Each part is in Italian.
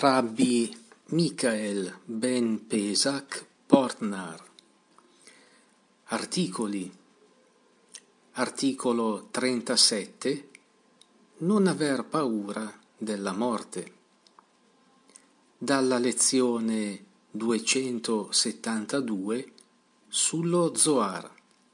Rabbi Michael ben Pesach Portnar. Articolo 37. Non aver paura della morte. Dalla lezione 272 sullo Zohar.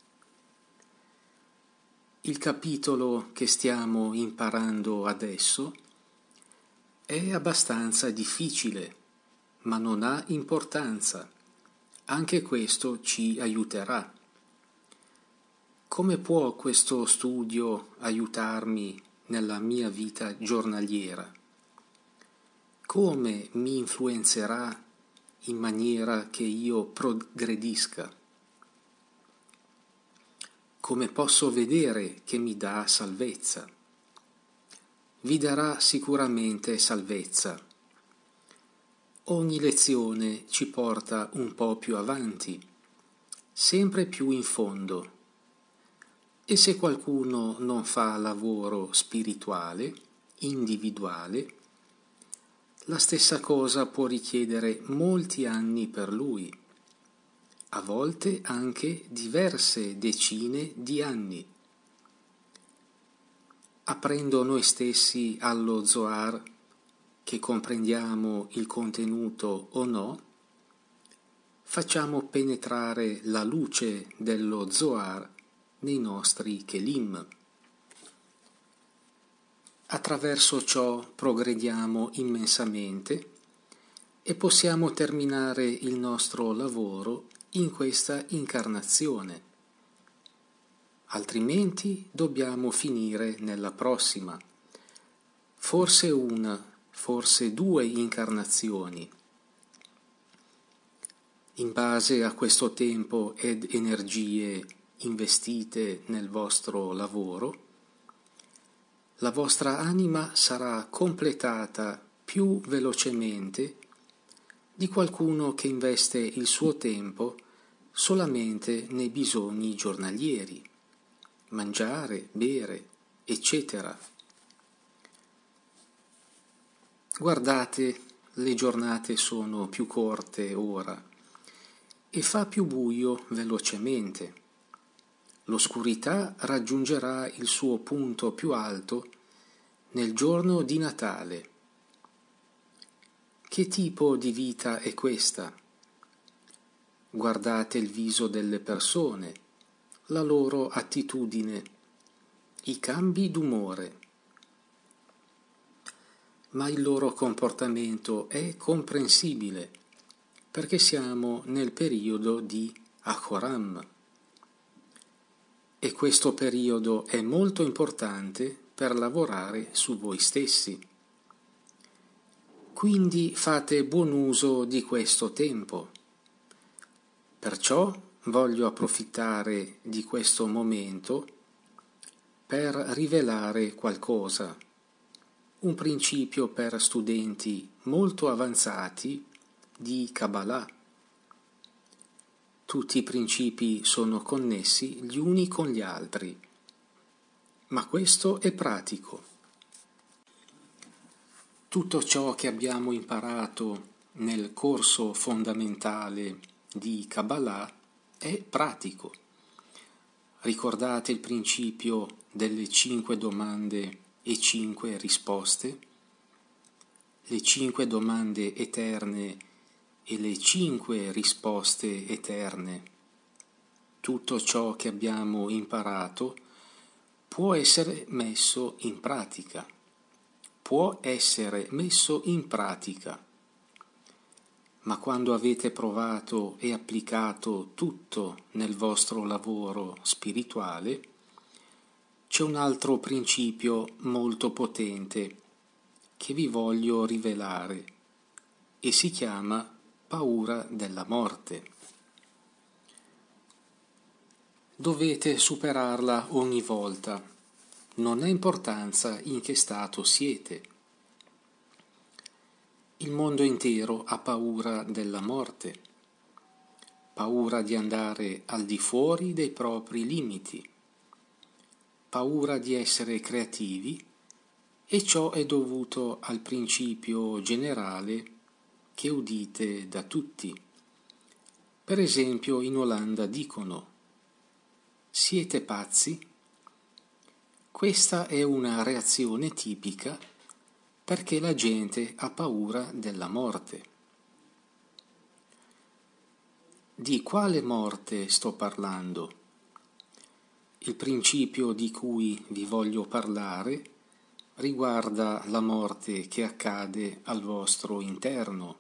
Il capitolo che stiamo imparando adesso è abbastanza difficile, ma non ha importanza. Anche questo ci aiuterà. Come può questo studio aiutarmi nella mia vita giornaliera? Come mi influenzerà in maniera che io progredisca? Come posso vedere che mi dà salvezza? Vi darà sicuramente salvezza. Ogni lezione ci porta un po' più avanti, sempre più in fondo. E se qualcuno non fa lavoro spirituale, individuale, la stessa cosa può richiedere molti anni per lui, a volte anche diverse decine di anni. Aprendo noi stessi allo Zohar, che comprendiamo il contenuto o no, facciamo penetrare la luce dello Zohar nei nostri Kelim. Attraverso ciò progrediamo immensamente e possiamo terminare il nostro lavoro in questa incarnazione. Altrimenti dobbiamo finire nella prossima, forse una, forse due incarnazioni. In base a questo tempo ed energie investite nel vostro lavoro, la vostra anima sarà completata più velocemente di qualcuno che investe il suo tempo solamente nei bisogni giornalieri. Mangiare, bere, eccetera. Guardate, le giornate sono più corte ora e fa più buio velocemente. L'oscurità raggiungerà il suo punto più alto nel giorno di Natale. Che tipo di vita è questa? Guardate il viso delle persone, la loro attitudine, i cambi d'umore. Ma il loro comportamento è comprensibile, perché siamo nel periodo di Achoram. E questo periodo è molto importante per lavorare su voi stessi. Quindi fate buon uso di questo tempo. Perciò voglio approfittare di questo momento per rivelare qualcosa, un principio per studenti molto avanzati di Kabbalah. Tutti i principi sono connessi gli uni con gli altri, ma questo è pratico. Tutto ciò che abbiamo imparato nel corso fondamentale di Kabbalah è pratico. Ricordate il principio delle 5 domande e 5 risposte? Le 5 domande eterne e le 5 risposte eterne. Tutto ciò che abbiamo imparato può essere messo in pratica. Può essere messo in pratica. Ma quando avete provato e applicato tutto nel vostro lavoro spirituale, c'è un altro principio molto potente che vi voglio rivelare e si chiama paura della morte. Dovete superarla ogni volta, non ha importanza in che stato siete. Il mondo intero ha paura della morte, paura di andare al di fuori dei propri limiti, paura di essere creativi e ciò è dovuto al principio generale che udite da tutti. Per esempio in Olanda dicono: siete pazzi? Questa è una reazione tipica perché la gente ha paura della morte. Di quale morte sto parlando? Il principio di cui vi voglio parlare riguarda la morte che accade al vostro interno,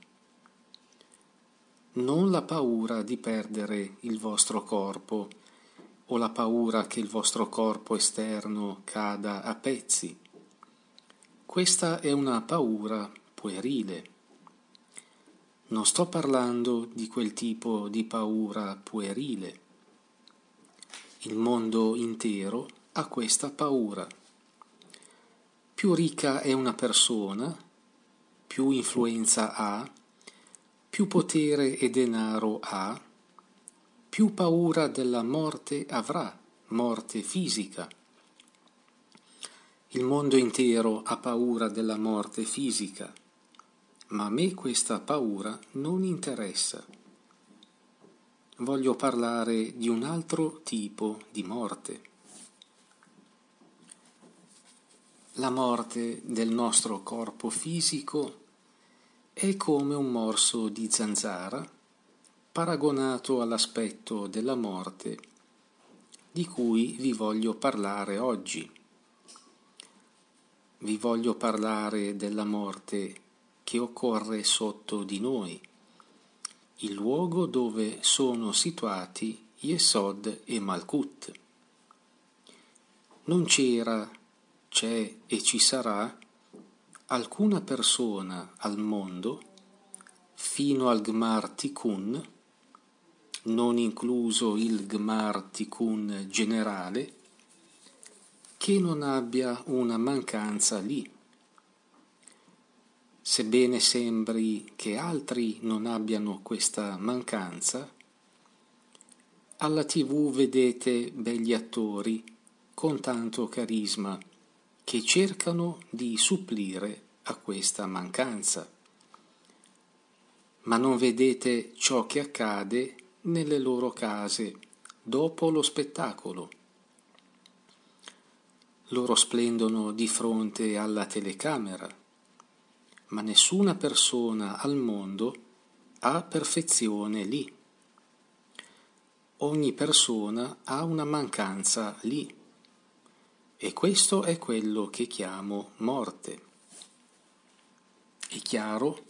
non la paura di perdere il vostro corpo o la paura che il vostro corpo esterno cada a pezzi. Questa è una paura puerile. Non sto parlando di quel tipo di paura puerile. Il mondo intero ha questa paura. Più ricca è una persona, più influenza ha, più potere e denaro ha, più paura della morte avrà, morte fisica. Il mondo intero ha paura della morte fisica, ma a me questa paura non interessa. Voglio parlare di un altro tipo di morte. La morte del nostro corpo fisico è come un morso di zanzara paragonato all'aspetto della morte di cui vi voglio parlare oggi. Vi voglio parlare della morte che occorre sotto di noi, il luogo dove sono situati Yesod e Malkut. Non c'era, c'è e ci sarà alcuna persona al mondo fino al Gmar Tikkun, non incluso il Gmar Tikkun generale, che non abbia una mancanza lì. Sebbene sembri che altri non abbiano questa mancanza, alla TV vedete begli attori con tanto carisma che cercano di supplire a questa mancanza. Ma non vedete ciò che accade nelle loro case dopo lo spettacolo. Loro splendono di fronte alla telecamera, ma nessuna persona al mondo ha perfezione lì. Ogni persona ha una mancanza lì. E questo è quello che chiamo morte. È chiaro?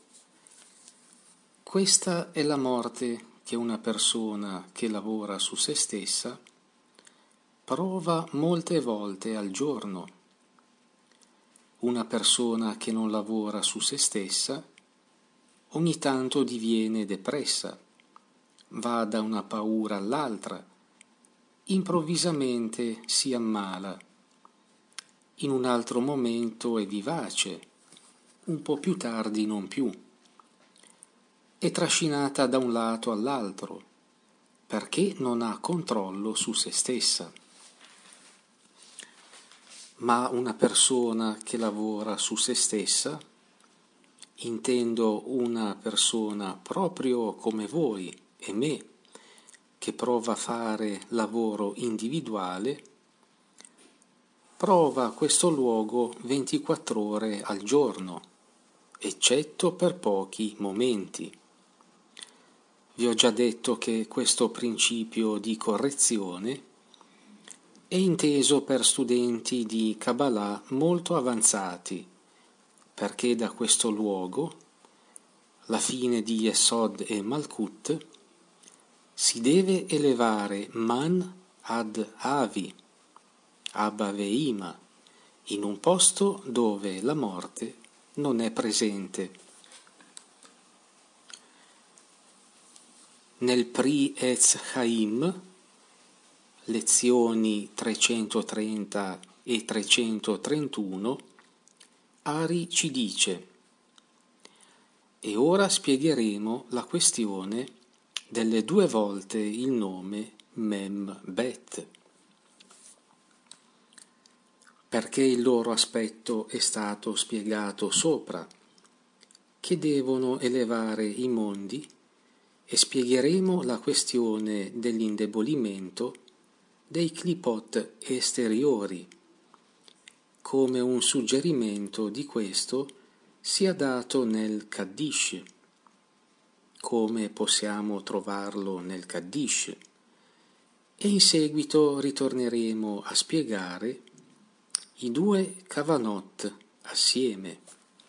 Questa è la morte che una persona che lavora su se stessa prova molte volte al giorno. Una persona che non lavora su se stessa ogni tanto diviene depressa, va da una paura all'altra, improvvisamente si ammala. In un altro momento è vivace, un po' più tardi non più. È trascinata da un lato all'altro, perché non ha controllo su se stessa. Ma una persona che lavora su se stessa, intendo una persona proprio come voi e me, che prova a fare lavoro individuale, prova questo luogo 24 ore al giorno, eccetto per pochi momenti. Vi ho già detto che questo principio di correzione è inteso per studenti di Kabbalah molto avanzati, perché da questo luogo, la fine di Yesod e Malkut, si deve elevare Man ad Avi, Abba Veima, in un posto dove la morte non è presente. Nel Pri Etz Chaim, lezioni 330 e 331, Ari ci dice: e ora spiegheremo la questione delle 2 volte il nome Mem Bet. perché il loro aspetto è stato spiegato sopra, che devono elevare i mondi, e spiegheremo la questione dell'indebolimento dei clipot esteriori. Come un suggerimento di questo sia dato nel Kaddish. Come possiamo trovarlo nel Kaddish? E in seguito ritorneremo a spiegare i due Kavanot assieme.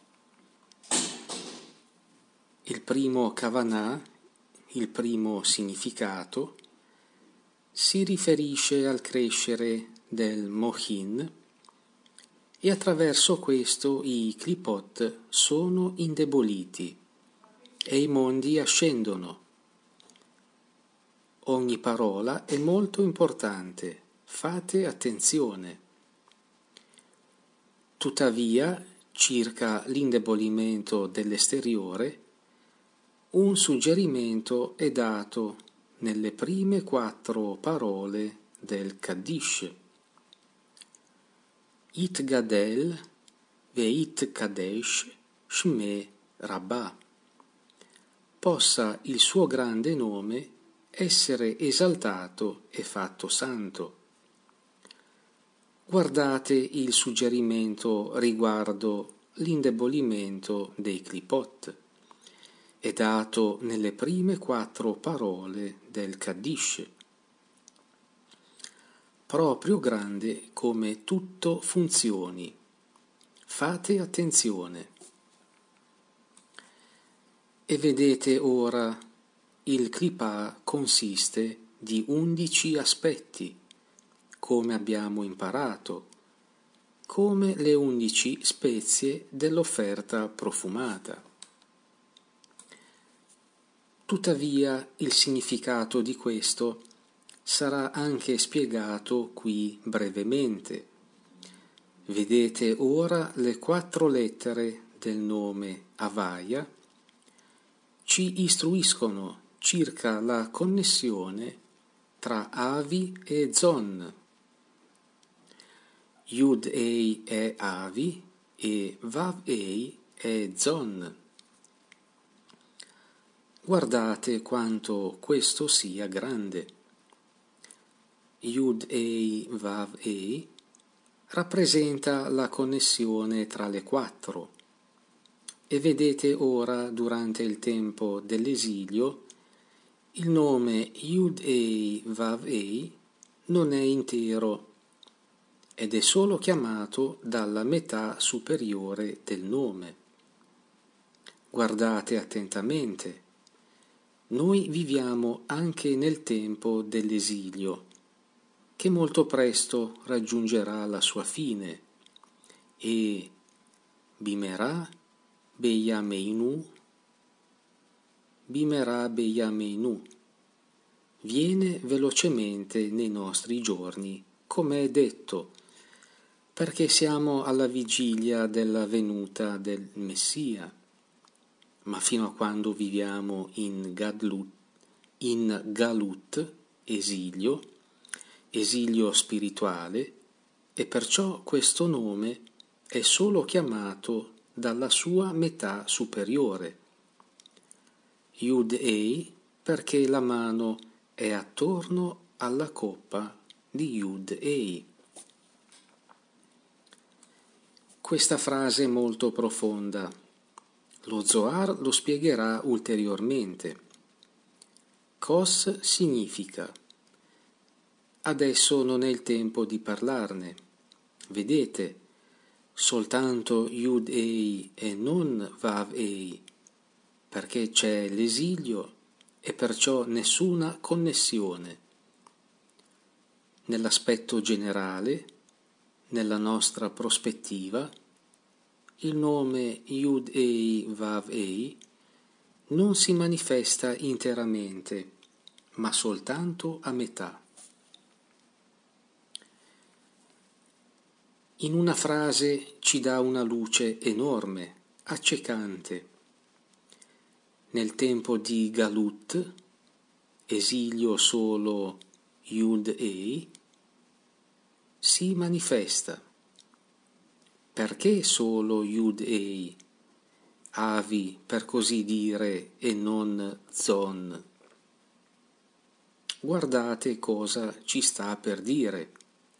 Il primo Kavanah, il primo significato, si riferisce al crescere del Mochin, e attraverso questo i clipot sono indeboliti e i mondi ascendono. Ogni parola è molto importante, fate attenzione. Tuttavia, circa l'indebolimento dell'esteriore, un suggerimento è dato nelle prime 4 parole del Kaddish. It Gadel Veit Kadesh Shme Rabbah. Possa il suo grande nome essere esaltato e fatto santo. Guardate il suggerimento riguardo l'indebolimento dei clipot. È dato nelle prime 4 parole del Kaddish. Proprio grande come tutto funzioni. Fate attenzione. E vedete ora, il Klipà consiste di 11 aspetti, come abbiamo imparato, come le 11 spezie dell'offerta profumata. Tuttavia, il significato di questo sarà anche spiegato qui brevemente. Vedete ora le 4 lettere del nome Havaya ci istruiscono circa la connessione tra Avi e Zon. Yud-Ei è Avi e Vav-Ei è Zon. Guardate quanto questo sia grande. Yud-Ei Vav-Ei rappresenta la connessione tra le 4 e vedete ora durante il tempo dell'esilio il nome Yud-Ei Vav-Ei non è intero ed è solo chiamato dalla metà superiore del nome. Guardate attentamente. Noi viviamo anche nel tempo dell'esilio, che molto presto raggiungerà la sua fine, e Bimerà Beyameinu viene velocemente nei nostri giorni, come è detto, perché siamo alla vigilia della venuta del Messia, ma fino a quando viviamo in Galut, esilio spirituale, e perciò questo nome è solo chiamato dalla sua metà superiore. Yud-Ei perché la mano è attorno alla coppa di Yud-Ei. Questa frase è molto profonda. Lo Zohar lo spiegherà ulteriormente. Kos significa. Adesso non è il tempo di parlarne. Vedete, soltanto Yud-Ei e non Vav-Ei, perché c'è l'esilio e perciò nessuna connessione. Nell'aspetto generale, nella nostra prospettiva, il nome Yud-Ei Vav-Ei non si manifesta interamente, ma soltanto a metà. In una frase ci dà una luce enorme, accecante. Nel tempo di Galut, esilio solo Yud-Ei, si manifesta. Perché solo Yud-Ei, Avi per così dire, e non Zon? Guardate cosa ci sta per dire.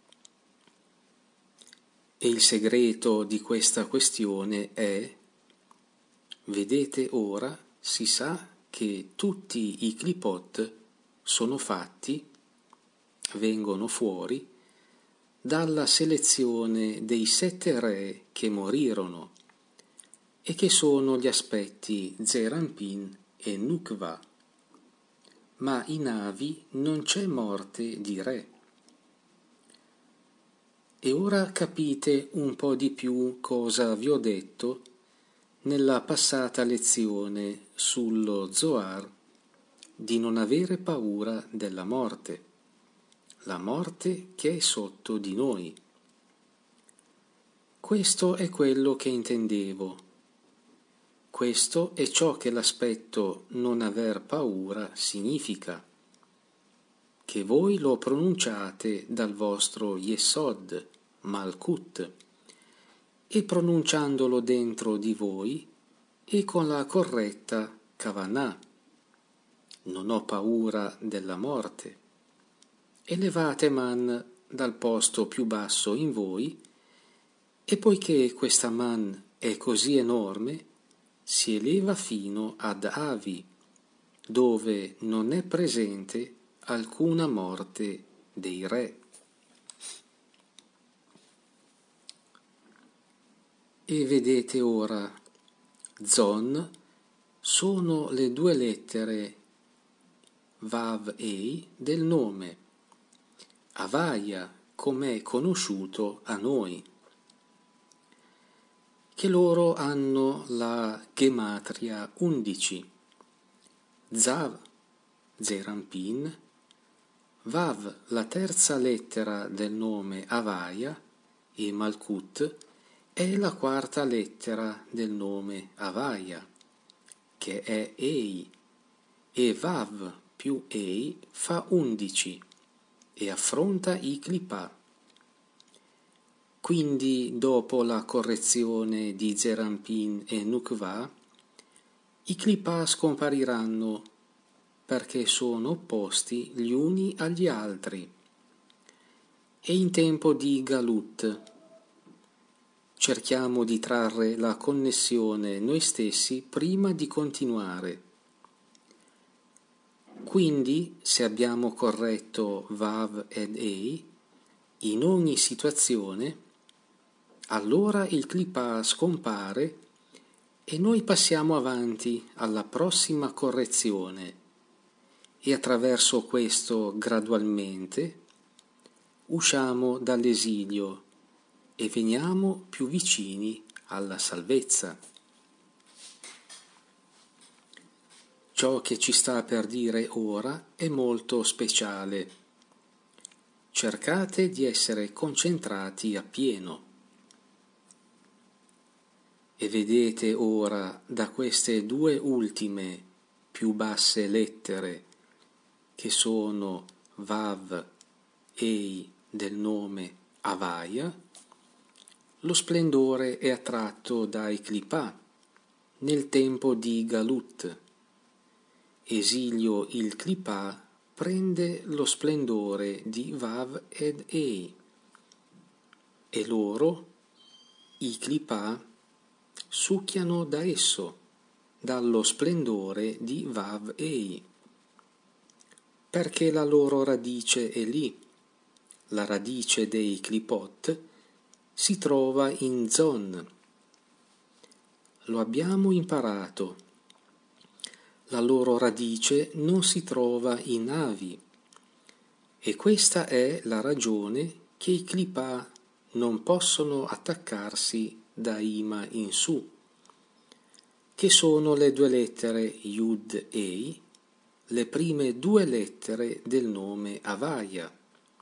E il segreto di questa questione è: vedete ora, si sa che tutti i clipot sono fatti, vengono fuori, dalla selezione dei 7 re che morirono e che sono gli aspetti Zeir Anpin e Nukva. Ma in Avi non c'è morte di re. E ora capite un po' di più cosa vi ho detto nella passata lezione sullo Zohar, di non avere paura della morte, la morte che è sotto di noi. Questo è quello che intendevo. Questo è ciò che l'aspetto non aver paura significa, che voi lo pronunciate dal vostro Yesod, Malkut, e pronunciandolo dentro di voi e con la corretta Kavanah. Non ho paura della morte. Elevate man dal posto più basso in voi, e poiché questa man è così enorme, si eleva fino ad Avi, dove non è presente alcuna morte dei re. E vedete ora, Zon sono le 2 lettere Vav-Ei del nome, Avaya, com'è conosciuto a noi, che loro hanno la gematria 11, Zav, Zeir Anpin, Vav, la terza lettera del nome Avaya, e Malkut è la quarta lettera del nome Avaya, che è Ei, e Vav più Ei fa 11 e affronta i Klipà. Quindi, dopo la correzione di Zeir Anpin e Nukva, i Klipà scompariranno perché sono opposti gli uni agli altri. E in tempo di Galut cerchiamo di trarre la connessione noi stessi prima di continuare. Quindi, se abbiamo corretto Vav ed Ei, in ogni situazione, allora il Klipà scompare e noi passiamo avanti alla prossima correzione e attraverso questo gradualmente usciamo dall'esilio e veniamo più vicini alla salvezza. Ciò che ci sta per dire ora è molto speciale. Cercate di essere concentrati appieno. E vedete ora da queste 2 ultime più basse lettere, che sono Vav, Ei del nome Avaya, lo splendore è attratto dai Klipà nel tempo di Galut. Esilio il Klipà prende lo splendore di Vav ed Ei, e loro, i Klipà, succhiano da esso, dallo splendore di Vav-Ei, perché la loro radice è lì. La radice dei Klipot si trova in Zon. Lo abbiamo imparato. La loro radice non si trova in Avi, e questa è la ragione che i Klipà non possono attaccarsi da Ima in su, che sono le 2 lettere Yud-Ei, le prime 2 lettere del nome Avaya.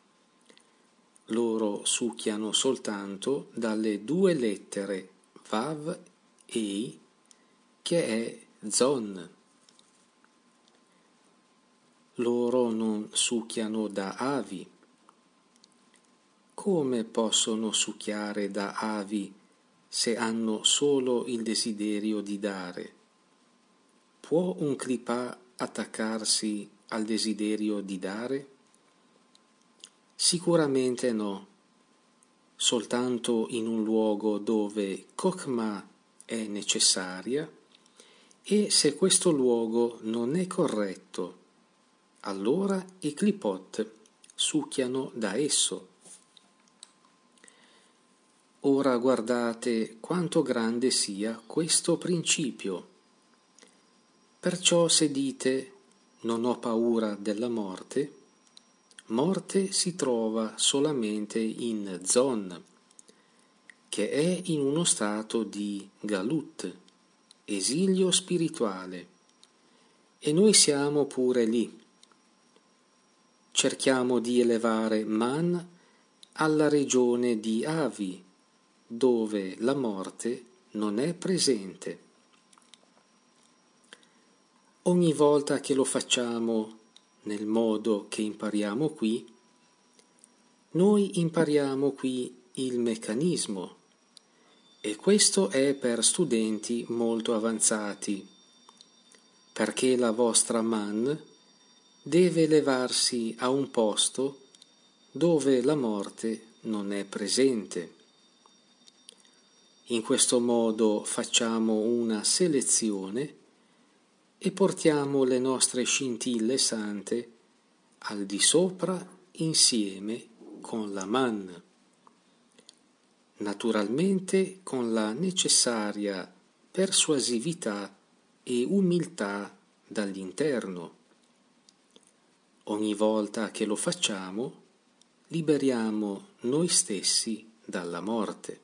Loro succhiano soltanto dalle 2 lettere Vav-Ei, che è Zon. Loro non succhiano da Avi. Come possono succhiare da Avi se hanno solo il desiderio di dare? Può un clipà attaccarsi al desiderio di dare? Sicuramente no, soltanto in un luogo dove Kokma è necessaria, e se questo luogo non è corretto, allora i clipot succhiano da esso. Ora guardate quanto grande sia questo principio. Perciò se dite non ho paura della morte, morte si trova solamente in Zon, che è in uno stato di Galut, esilio spirituale, e noi siamo pure lì. Cerchiamo di elevare Man alla regione di Avi, dove la morte non è presente. Ogni volta che lo facciamo nel modo che impariamo qui, noi impariamo qui il meccanismo, e questo è per studenti molto avanzati, perché la vostra Man deve elevarsi a un posto dove la morte non è presente. In questo modo facciamo una selezione e portiamo le nostre scintille sante al di sopra insieme con la Man, naturalmente con la necessaria persuasività e umiltà dall'interno. Ogni volta che lo facciamo, liberiamo noi stessi dalla morte.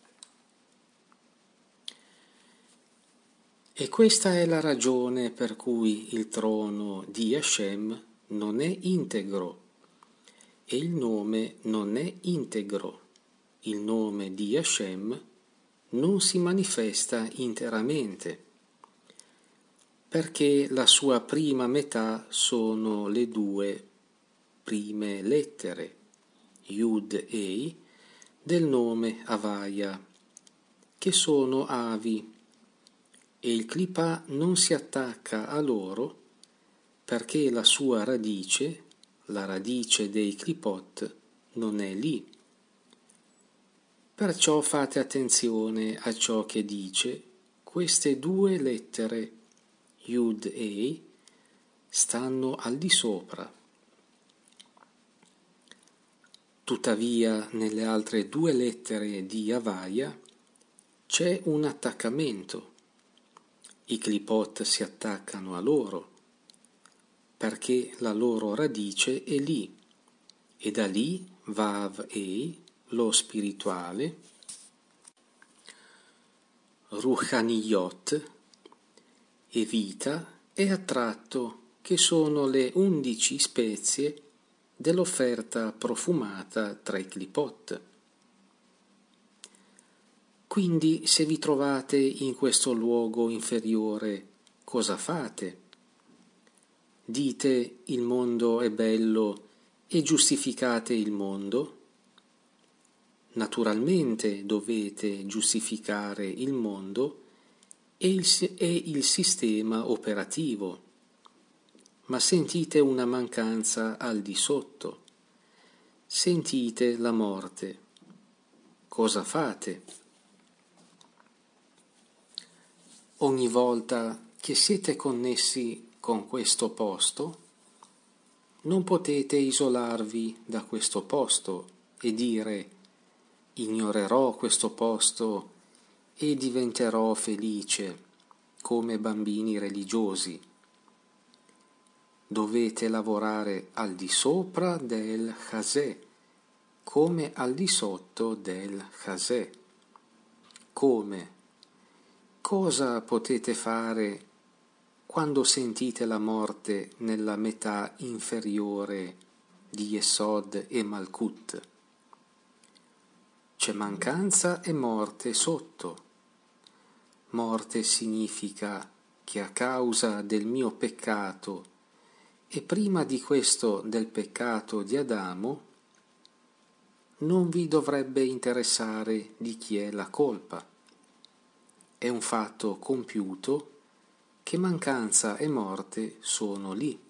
E questa è la ragione per cui il trono di Hashem non è integro e il nome non è integro. Il nome di Hashem non si manifesta interamente, perché la sua prima metà sono le due prime lettere, Yud Ei, del nome Havaya, che sono Avi, e il clipà non si attacca a loro perché la sua radice, la radice dei clipot, non è lì. Perciò fate attenzione a ciò che dice: queste due lettere Yud Ei stanno al di sopra. Tuttavia nelle altre due lettere di Havaya c'è un attaccamento. I clipot si attaccano a loro perché la loro radice è lì, e da lì Vav Ei, lo spirituale, Ruchaniyot e vita è attratto, che sono le 11 spezie dell'offerta profumata tra i clipot. Quindi se vi trovate in questo luogo inferiore, cosa fate? Dite il mondo è bello e giustificate il mondo? Naturalmente dovete giustificare il mondo e il sistema operativo, ma sentite una mancanza al di sotto, sentite la morte. Cosa fate? Ogni volta che siete connessi con questo posto, non potete isolarvi da questo posto e dire ignorerò questo posto e diventerò felice come bambini religiosi. Dovete lavorare al di sopra del Chasè, come al di sotto del Chasè. Come? Cosa potete fare quando sentite la morte nella metà inferiore di Yesod e Malkut? C'è mancanza e morte sotto. Morte significa che a causa del mio peccato e prima di questo del peccato di Adamo, non vi dovrebbe interessare di chi è la colpa. È un fatto compiuto che mancanza e morte sono lì.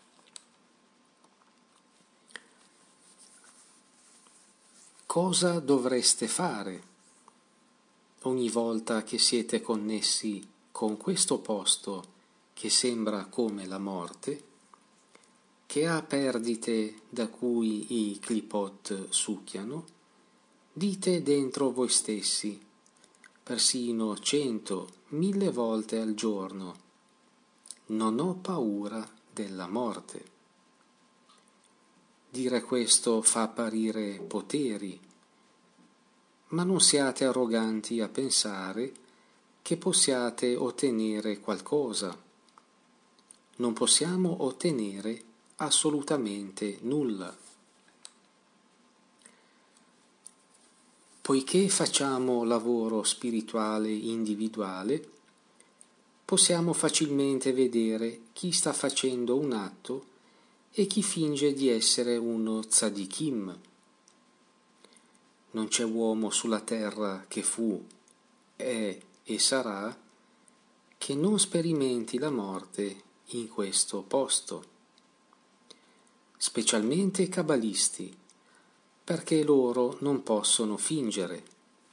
Cosa dovreste fare ogni volta che siete connessi con questo posto che sembra come la morte, che ha perdite da cui i clipot succhiano? Dite dentro voi stessi, persino 100, 1000 volte al giorno: non ho paura della morte. Dire questo fa apparire poteri, ma non siate arroganti a pensare che possiate ottenere qualcosa. Non possiamo ottenere assolutamente nulla. Poiché facciamo lavoro spirituale individuale, possiamo facilmente vedere chi sta facendo un atto e chi finge di essere uno tzadikim. Non c'è uomo sulla terra che fu, è e sarà che non sperimenti la morte in questo posto. Specialmente i cabalisti, perché loro non possono fingere.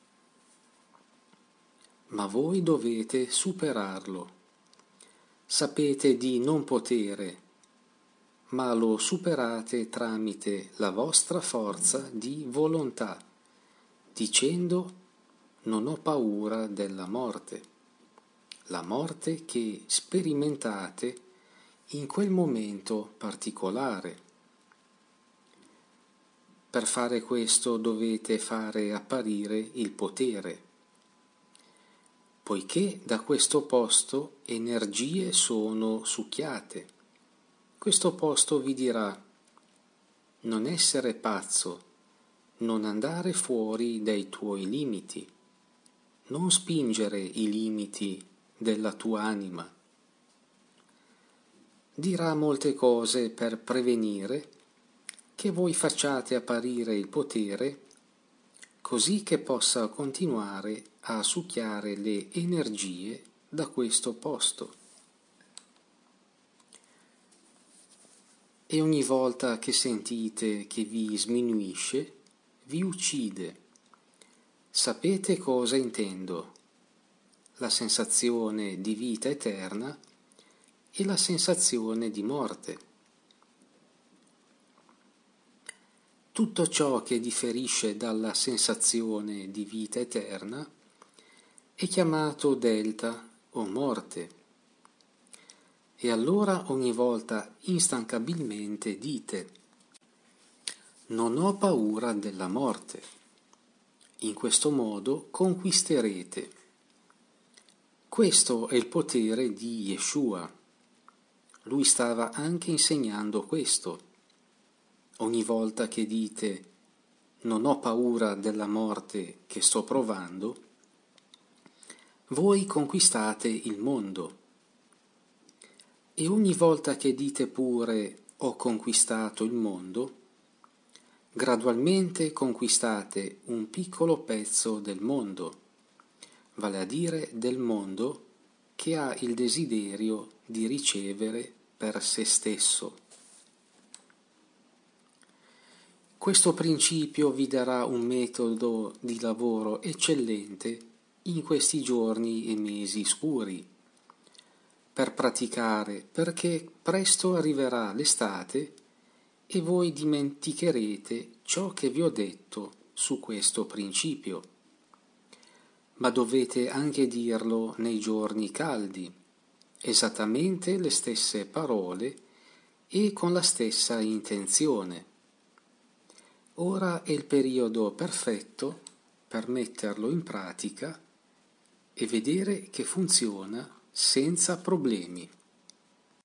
Ma voi dovete superarlo. Sapete di non potere, ma lo superate tramite la vostra forza di volontà, dicendo: non ho paura della morte, la morte che sperimentate in quel momento particolare. Per fare questo dovete fare apparire il potere, poiché da questo posto energie sono succhiate. Questo posto vi dirà: non essere pazzo, non andare fuori dai tuoi limiti, non spingere i limiti della tua anima. Dirà molte cose per prevenire che voi facciate apparire il potere, così che possa continuare a succhiare le energie da questo posto. E ogni volta che sentite che vi sminuisce, vi uccide. Sapete cosa intendo? La sensazione di vita eterna e la sensazione di morte. Tutto ciò che differisce dalla sensazione di vita eterna è chiamato delta o morte. E allora ogni volta instancabilmente dite: non ho paura della morte. In questo modo conquisterete. Questo è il potere di Yeshua. Lui stava anche insegnando questo. Ogni volta che dite non ho paura della morte che sto provando, voi conquistate il mondo. E ogni volta che dite pure ho conquistato il mondo, gradualmente conquistate un piccolo pezzo del mondo, vale a dire del mondo che ha il desiderio di ricevere per se stesso. Questo principio vi darà un metodo di lavoro eccellente in questi giorni e mesi scuri, per praticare, perché presto arriverà l'estate e voi dimenticherete ciò che vi ho detto su questo principio. Ma dovete anche dirlo nei giorni caldi, esattamente le stesse parole e con la stessa intenzione. Ora è il periodo perfetto per metterlo in pratica e vedere che funziona senza problemi.